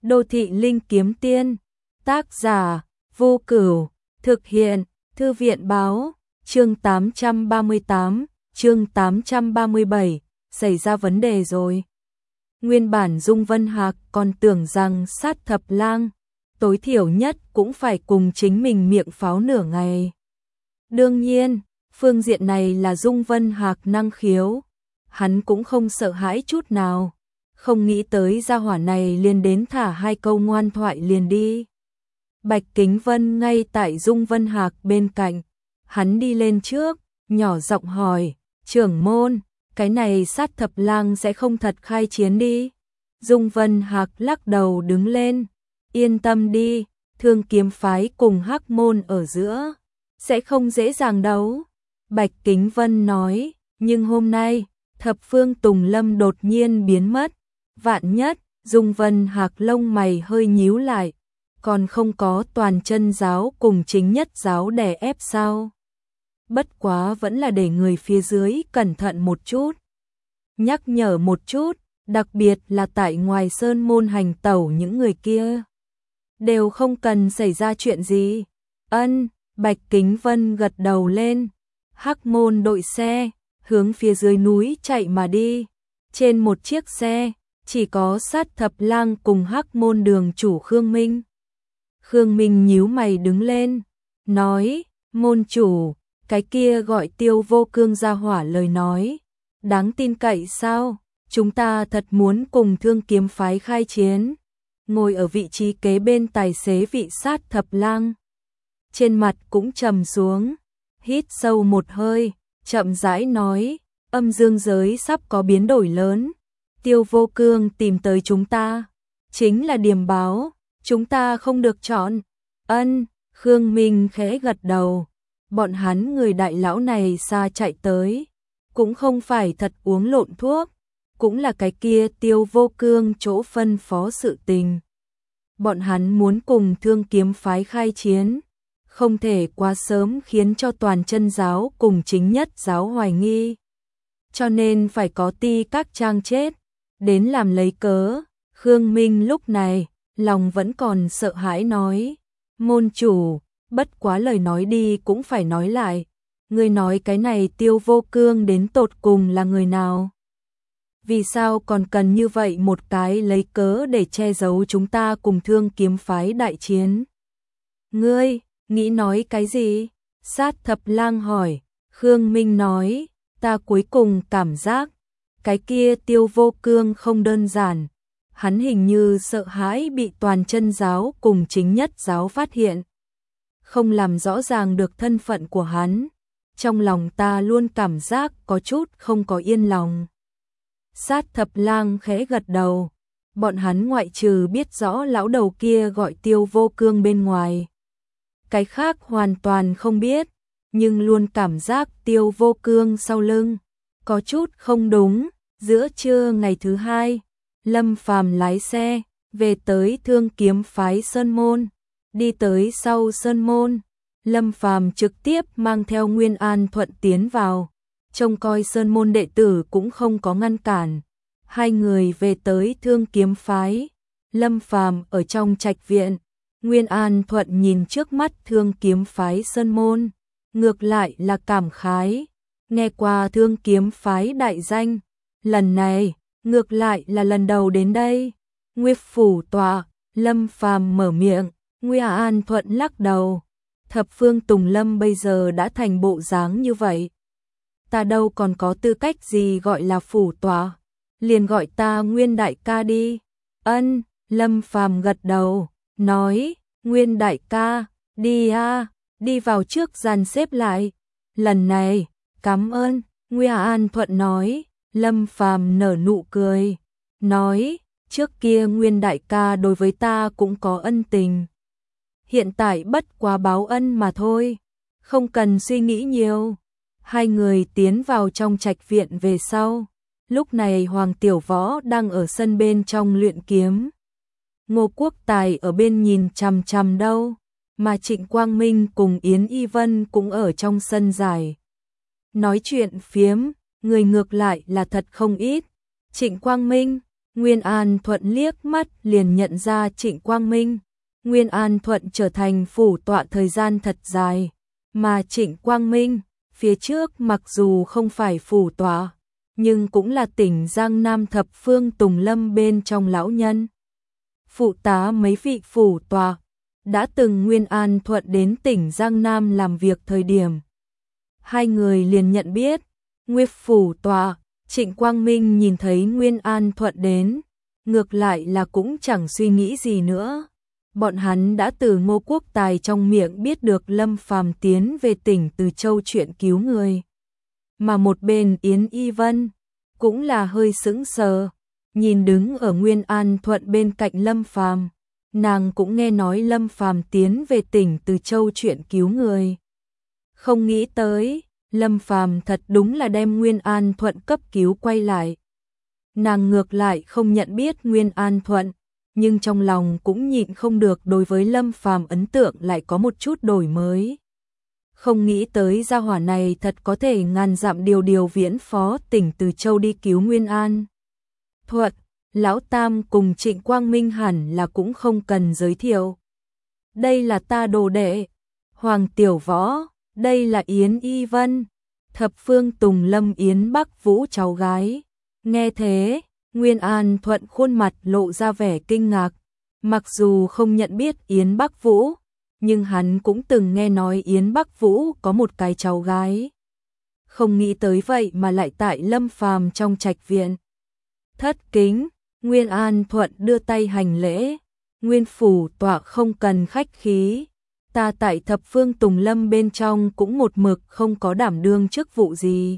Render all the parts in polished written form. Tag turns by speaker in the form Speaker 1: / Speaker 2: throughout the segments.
Speaker 1: Đô thị linh kiếm tiên, tác giả, Vô Cửu, thực hiện, Thư viện báo, chương 838, chương 837, xảy ra vấn đề rồi. Nguyên bản Dung Vân Hạc còn tưởng rằng sát thập lang, tối thiểu nhất cũng phải cùng chính mình miệng pháo nửa ngày. Đương nhiên, phương diện này là Dung Vân Hạc năng khiếu, hắn cũng không sợ hãi chút nào. Không nghĩ tới gia hỏa này liền đến thả hai câu ngoan thoại liền đi. Bạch Kính Vân ngay tại Dung Vân Hạc bên cạnh, hắn đi lên trước, nhỏ giọng hỏi, trưởng môn, cái này sát thập lang sẽ không thật khai chiến đi. Dung Vân Hạc lắc đầu đứng lên, yên tâm đi, Thương Kiếm phái cùng Hắc môn ở giữa, sẽ không dễ dàng đấu. Bạch Kính Vân nói, nhưng hôm nay, thập phương Tùng Lâm đột nhiên biến mất. Vạn nhất, Dung Vân Hạc lông mày hơi nhíu lại, còn không có toàn chân giáo cùng chính nhất giáo đè ép sao? Bất quá vẫn là để người phía dưới cẩn thận một chút. Nhắc nhở một chút, đặc biệt là tại ngoài sơn môn hành tẩu những người kia. Đều không cần xảy ra chuyện gì. Ân, Bạch Kính Vân gật đầu lên. Hắc môn đội xe, hướng phía dưới núi chạy mà đi. Trên một chiếc xe, chỉ có sát thập lang cùng Hắc môn đường chủ Khương Minh. Khương Minh nhíu mày đứng lên, nói, môn chủ, cái kia gọi Tiêu Vô Cương ra hỏa lời nói. Đáng tin cậy sao? Chúng ta thật muốn cùng Thương Kiếm phái khai chiến. Ngồi ở vị trí kế bên tài xế vị sát thập lang. Trên mặt cũng trầm xuống, hít sâu một hơi, chậm rãi nói, âm dương giới sắp có biến đổi lớn. Tiêu Vô Cương tìm tới chúng ta, chính là điềm báo, chúng ta không được chọn. Ân, Khương Minh khẽ gật đầu, bọn hắn người đại lão này xa chạy tới, cũng không phải thật uống lộn thuốc, cũng là cái kia Tiêu Vô Cương chỗ phân phó sự tình. Bọn hắn muốn cùng Thương Kiếm phái khai chiến, không thể quá sớm khiến cho toàn chân giáo cùng chính nhất giáo hoài nghi. Cho nên phải có ti các trang chết, đến làm lấy cớ. Khương Minh lúc này, lòng vẫn còn sợ hãi nói, môn chủ, bất quá lời nói đi cũng phải nói lại. Người nói cái này Tiêu Vô Cương đến tột cùng là người nào? Vì sao còn cần như vậy một cái lấy cớ để che giấu chúng ta cùng Thương Kiếm phái đại chiến? Ngươi, nghĩ nói cái gì? Sát thập lang hỏi. Khương Minh nói, ta cuối cùng cảm giác, cái kia Tiêu Vô Cương không đơn giản. Hắn hình như sợ hãi bị toàn chân giáo cùng chính nhất giáo phát hiện. Không làm rõ ràng được thân phận của hắn. Trong lòng ta luôn cảm giác có chút không có yên lòng. Sát thập lang khẽ gật đầu. Bọn hắn ngoại trừ biết rõ lão đầu kia gọi Tiêu Vô Cương bên ngoài. Cái khác hoàn toàn không biết. Nhưng luôn cảm giác Tiêu Vô Cương sau lưng có chút không đúng. Giữa trưa ngày thứ hai, Lâm Phàm lái xe về tới Thương Kiếm phái Sơn Môn. Đi tới sau Sơn Môn, Lâm Phàm trực tiếp mang theo Nguyên An Thuận tiến vào. Trông coi Sơn Môn đệ tử cũng không có ngăn cản. Hai người về tới Thương Kiếm phái. Lâm Phàm ở trong trạch viện. Nguyên An Thuận nhìn trước mắt Thương Kiếm phái Sơn Môn. Ngược lại là cảm khái. Nghe qua Thương Kiếm phái đại danh. Lần này, ngược lại là lần đầu đến đây. Nguyệt phủ tọa, Lâm Phàm mở miệng. Nguyên An Thuận lắc đầu. Thập phương Tùng Lâm bây giờ đã thành bộ dáng như vậy. Ta đâu còn có tư cách gì gọi là phủ tọa. Liền gọi ta Nguyên đại ca đi. Ân, Lâm Phàm gật đầu, nói, Nguyên đại ca, đi a, đi vào trước dàn xếp lại. Lần này, cảm ơn, Nguyên An Thuận nói. Lâm Phàm nở nụ cười, nói, trước kia Nguyên đại ca đối với ta cũng có ân tình. Hiện tại bất quá báo ân mà thôi, không cần suy nghĩ nhiều. Hai người tiến vào trong trạch viện về sau. Lúc này Hoàng Tiểu Võ đang ở sân bên trong luyện kiếm. Ngô Quốc Tài ở bên nhìn chằm chằm đâu, mà Trịnh Quang Minh cùng Yến Y Vân cũng ở trong sân giải. Nói chuyện phiếm, người ngược lại là thật không ít. Trịnh Quang Minh, Nguyên An Thuận liếc mắt liền nhận ra Trịnh Quang Minh. Nguyên An Thuận trở thành phủ tọa thời gian thật dài, mà Trịnh Quang Minh, phía trước mặc dù không phải phủ tọa, nhưng cũng là tỉnh Giang Nam thập phương Tùng Lâm bên trong lão nhân. Phụ tá mấy vị phủ tọa, đã từng Nguyên An Thuận đến tỉnh Giang Nam làm việc thời điểm. Hai người liền nhận biết, Nguyên phủ tọa, Trịnh Quang Minh nhìn thấy Nguyên An Thuận đến, ngược lại là cũng chẳng suy nghĩ gì nữa. Bọn hắn đã từ Ngô Quốc Tài trong miệng biết được Lâm Phàm tiến về tỉnh Từ Châu chuyện cứu người. Mà một bên Yến Y Vân cũng là hơi sững sờ, nhìn đứng ở Nguyên An Thuận bên cạnh Lâm Phàm, nàng cũng nghe nói Lâm Phàm tiến về tỉnh Từ Châu chuyện cứu người. Không nghĩ tới, Lâm Phàm thật đúng là đem Nguyên An Thuận cấp cứu quay lại. Nàng ngược lại không nhận biết Nguyên An Thuận, nhưng trong lòng cũng nhịn không được đối với Lâm Phàm ấn tượng lại có một chút đổi mới. Không nghĩ tới gia hỏa này thật có thể ngàn dặm điều viễn phó tỉnh Từ Châu đi cứu Nguyên An Thuận. Lão Tam cùng Trịnh Quang Minh hẳn là cũng không cần giới thiệu. Đây là ta đồ đệ, Hoàng Tiểu Võ, đây là Yến Y Vân, thập phương Tùng Lâm Yến Bắc Vũ cháu gái. Nghe thế, Nguyên An Thuận khuôn mặt lộ ra vẻ kinh ngạc, mặc dù không nhận biết Yến Bắc Vũ, nhưng hắn cũng từng nghe nói Yến Bắc Vũ có một cái cháu gái. Không nghĩ tới vậy mà lại tại Lâm Phàm trong trạch viện. Thất kính, Nguyên An Thuận đưa tay hành lễ, Nguyên phủ tọa không cần khách khí, ta tại thập phương Tùng Lâm bên trong cũng một mực không có đảm đương chức vụ gì.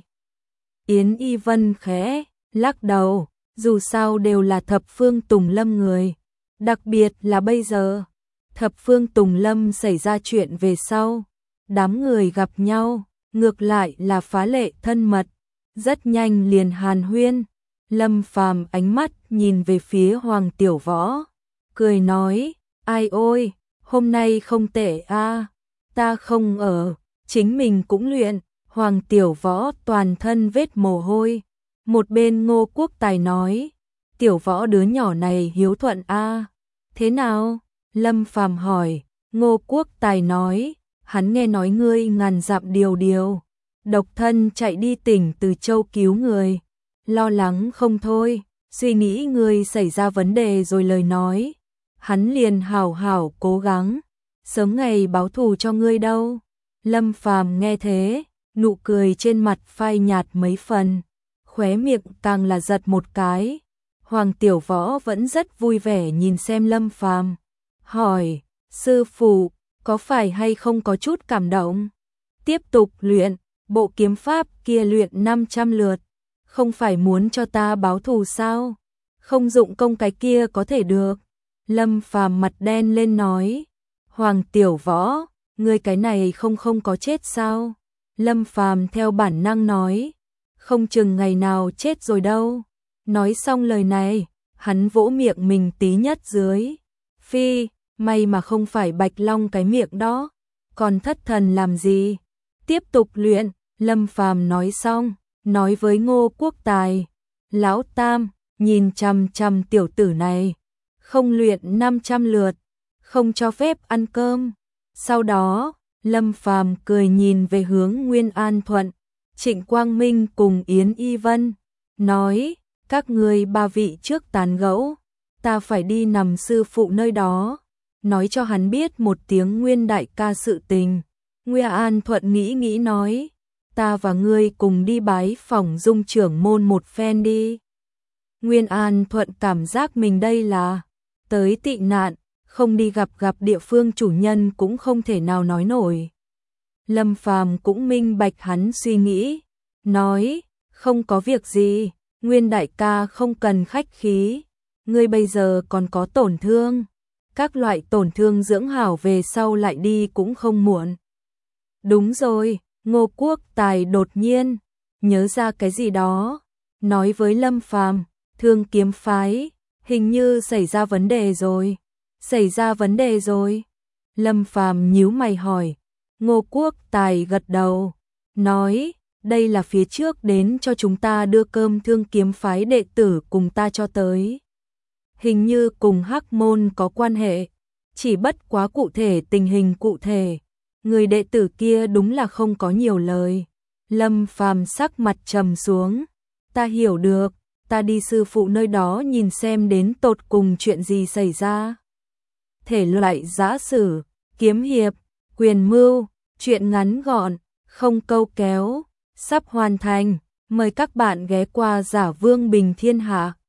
Speaker 1: Yến Y Vân khẽ lắc đầu, dù sao đều là thập phương Tùng Lâm người, đặc biệt là bây giờ, thập phương Tùng Lâm xảy ra chuyện về sau, đám người gặp nhau, ngược lại là phá lệ thân mật, rất nhanh liền hàn huyên. Lâm Phàm ánh mắt nhìn về phía Hoàng Tiểu Võ, cười nói, ai ôi, hôm nay không tệ a, ta không ở, chính mình cũng luyện. Hoàng Tiểu Võ toàn thân vết mồ hôi. Một bên Ngô Quốc Tài nói, Tiểu Võ đứa nhỏ này hiếu thuận a. Thế nào? Lâm Phàm hỏi. Ngô Quốc Tài nói, hắn nghe nói ngươi ngàn dặm điều, độc thân chạy đi tỉnh Từ Châu cứu người, lo lắng không thôi, suy nghĩ ngươi xảy ra vấn đề rồi lời nói, hắn liền hảo hảo cố gắng, sớm ngày báo thù cho ngươi đâu. Lâm Phàm nghe thế, nụ cười trên mặt phai nhạt mấy phần, khóe miệng càng là giật một cái. Hoàng Tiểu Võ vẫn rất vui vẻ nhìn xem Lâm Phàm, hỏi, sư phụ, có phải hay không có chút cảm động? Tiếp tục luyện, bộ kiếm pháp kia luyện 500 lượt, không phải muốn cho ta báo thù sao? Không dụng công cái kia có thể được. Lâm Phàm mặt đen lên nói, Hoàng Tiểu Võ, ngươi cái này không có chết sao? Lâm Phàm theo bản năng nói, không chừng ngày nào chết rồi đâu. Nói xong lời này, hắn vỗ miệng mình tí nhất dưới. Phi, may mà không phải Bạch Long cái miệng đó, còn thất thần làm gì? Tiếp tục luyện, Lâm Phàm nói xong, nói với Ngô Quốc Tài, Lão Tam, nhìn chằm chằm tiểu tử này, không luyện 500 lượt, không cho phép ăn cơm. Sau đó, Lâm Phàm cười nhìn về hướng Nguyên An Thuận, Trịnh Quang Minh cùng Yến Y Vân, nói, các ngươi ba vị trước tán gẫu, ta phải đi nằm sư phụ nơi đó, nói cho hắn biết một tiếng Nguyên đại ca sự tình. Nguyên An Thuận nghĩ nói, ta và ngươi cùng đi bái phỏng Dung trưởng môn một phen đi. Nguyên An Thuận cảm giác mình đây là tới tị nạn, không đi gặp địa phương chủ nhân cũng không thể nào nói nổi. Lâm Phàm cũng minh bạch hắn suy nghĩ, nói, không có việc gì, Nguyên đại ca không cần khách khí, ngươi bây giờ còn có tổn thương, các loại tổn thương dưỡng hảo về sau lại đi cũng không muộn. Đúng rồi, Ngô Quốc Tài đột nhiên nhớ ra cái gì đó, nói với Lâm Phàm, Thương Kiếm phái hình như xảy ra vấn đề rồi. Xảy ra vấn đề rồi? Lâm Phàm nhíu mày hỏi. Ngô Quốc Tài gật đầu, nói, đây là phía trước đến cho chúng ta đưa cơm Thương Kiếm phái đệ tử cùng ta cho tới. hình như cùng Hắc Môn có quan hệ, chỉ bất quá cụ thể tình hình cụ thể. Người đệ tử kia đúng là không có nhiều lời. Lâm Phàm sắc mặt trầm xuống. Ta hiểu được, ta đi sư phụ nơi đó nhìn xem đến tột cùng chuyện gì xảy ra. Thể loại giã sử, kiếm hiệp, quyền mưu, chuyện ngắn gọn, không câu kéo, sắp hoàn thành. Mời các bạn ghé qua Giả Vương Bình Thiên Hạ.